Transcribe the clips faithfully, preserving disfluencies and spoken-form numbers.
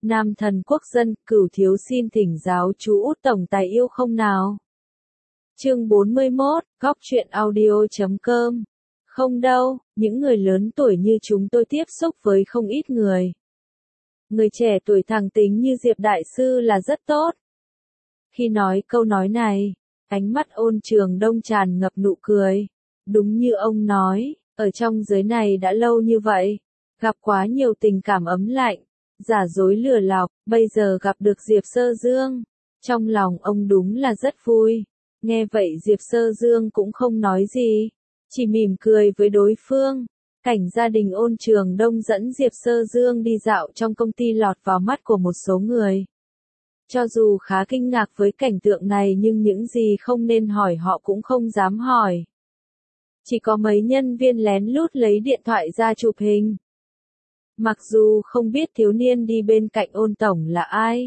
Nam thần quốc dân, cửu thiếu xin thỉnh giáo chú út tổng tài yêu không nào. Chương bốn mươi mốt, góc truyện audio chấm com. Không đâu, những người lớn tuổi như chúng tôi tiếp xúc với không ít người. Người trẻ tuổi thẳng tính như Diệp Đại Sư là rất tốt. Khi nói câu nói này, ánh mắt Ôn Trường Đông tràn ngập nụ cười. Đúng như ông nói, ở trong giới này đã lâu như vậy, gặp quá nhiều tình cảm ấm lạnh, giả dối lừa lọc, bây giờ gặp được Diệp Sơ Dương. Trong lòng ông đúng là rất vui. Nghe vậy Diệp Sơ Dương cũng không nói gì, chỉ mỉm cười với đối phương. Cảnh gia đình Ôn Trường Đông dẫn Diệp Sơ Dương đi dạo trong công ty lọt vào mắt của một số người. Cho dù khá kinh ngạc với cảnh tượng này nhưng những gì không nên hỏi họ cũng không dám hỏi. Chỉ có mấy nhân viên lén lút lấy điện thoại ra chụp hình. Mặc dù không biết thiếu niên đi bên cạnh Ôn tổng là ai,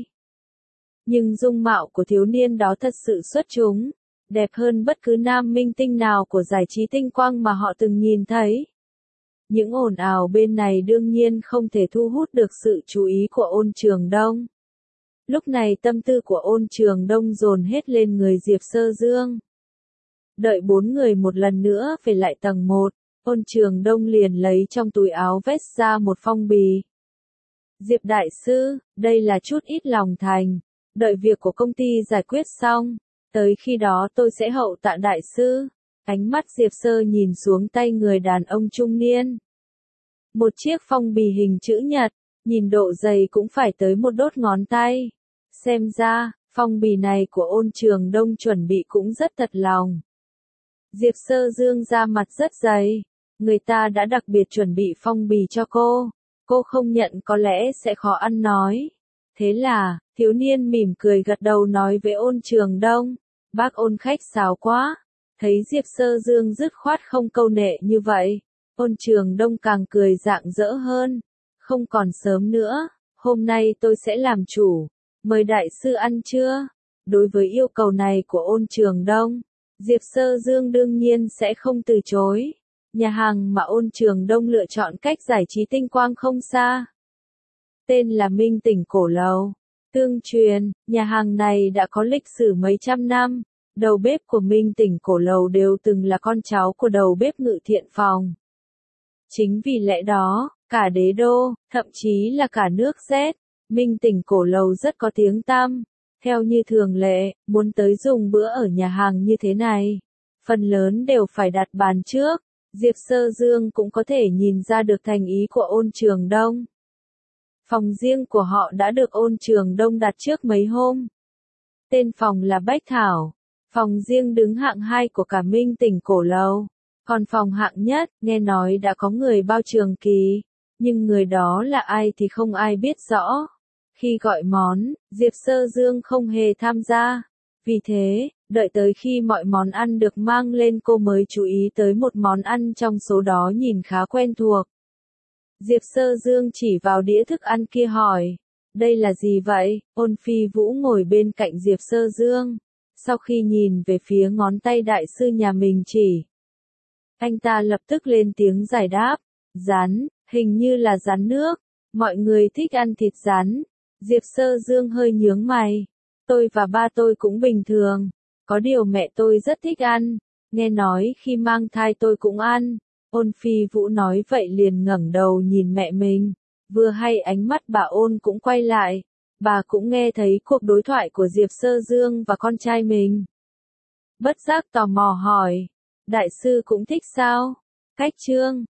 nhưng dung mạo của thiếu niên đó thật sự xuất chúng, đẹp hơn bất cứ nam minh tinh nào của giải trí tinh quang mà họ từng nhìn thấy. Những ồn ào bên này đương nhiên không thể thu hút được sự chú ý của Ôn Trường Đông. Lúc này tâm tư của Ôn Trường Đông dồn hết lên người Diệp Sơ Dương. Đợi bốn người một lần nữa về lại tầng một, Ôn Trường Đông liền lấy trong túi áo vest ra một phong bì. Diệp Đại Sư, đây là chút ít lòng thành, đợi việc của công ty giải quyết xong, tới khi đó tôi sẽ hậu tạ Đại Sư. Ánh mắt Diệp Sơ nhìn xuống tay người đàn ông trung niên. Một chiếc phong bì hình chữ nhật, nhìn độ dày cũng phải tới một đốt ngón tay. Xem ra, phong bì này của Ôn Trường Đông chuẩn bị cũng rất thật lòng. Diệp Sơ Dương ra mặt rất dày, người ta đã đặc biệt chuẩn bị phong bì cho cô, cô không nhận có lẽ sẽ khó ăn nói. Thế là, thiếu niên mỉm cười gật đầu nói với Ôn Trường Đông, bác Ôn khách sáo quá. Thấy Diệp Sơ Dương dứt khoát không câu nệ như vậy, Ôn Trường Đông càng cười rạng rỡ hơn. Không còn sớm nữa, hôm nay tôi sẽ làm chủ, mời Đại Sư ăn trưa. Đối với yêu cầu này của Ôn Trường Đông, Diệp Sơ Dương đương nhiên sẽ không từ chối. Nhà hàng mà Ôn Trường Đông lựa chọn cách giải trí tinh quang không xa, tên là Minh Tỉnh Cổ Lầu. Tương truyền, nhà hàng này đã có lịch sử mấy trăm năm. Đầu bếp của Minh Tỉnh Cổ Lầu đều từng là con cháu của đầu bếp Ngự Thiện Phòng. Chính vì lẽ đó, cả đế đô, thậm chí là cả nước Z, Minh Tỉnh Cổ Lầu rất có tiếng tăm. Theo như thường lệ, muốn tới dùng bữa ở nhà hàng như thế này, phần lớn đều phải đặt bàn trước. Diệp Sơ Dương cũng có thể nhìn ra được thành ý của Ôn Trường Đông. Phòng riêng của họ đã được Ôn Trường Đông đặt trước mấy hôm. Tên phòng là Bách Thảo. Phòng riêng đứng hạng hai của cả Minh Tỉnh Cổ Lầu. Còn phòng hạng nhất, nghe nói đã có người bao trường kỳ. Nhưng người đó là ai thì không ai biết rõ. Khi gọi món, Diệp Sơ Dương không hề tham gia. Vì thế, đợi tới khi mọi món ăn được mang lên cô mới chú ý tới một món ăn trong số đó nhìn khá quen thuộc. Diệp Sơ Dương chỉ vào đĩa thức ăn kia hỏi, đây là gì vậy? Ôn Phi Vũ ngồi bên cạnh Diệp Sơ Dương. Sau khi nhìn về phía ngón tay Đại Sư nhà mình chỉ, anh ta lập tức lên tiếng giải đáp, rắn, hình như là rắn nước, mọi người thích ăn thịt rắn. Diệp Sơ Dương hơi nhướng mày, tôi và ba tôi cũng bình thường, có điều mẹ tôi rất thích ăn, nghe nói khi mang thai tôi cũng ăn. Ôn Phi Vũ nói vậy liền ngẩng đầu nhìn mẹ mình, vừa hay ánh mắt bà Ôn cũng quay lại. Bà cũng nghe thấy cuộc đối thoại của Diệp Sơ Dương và con trai mình. Bất giác tò mò hỏi, Đại Sư cũng thích sao? Cách trương,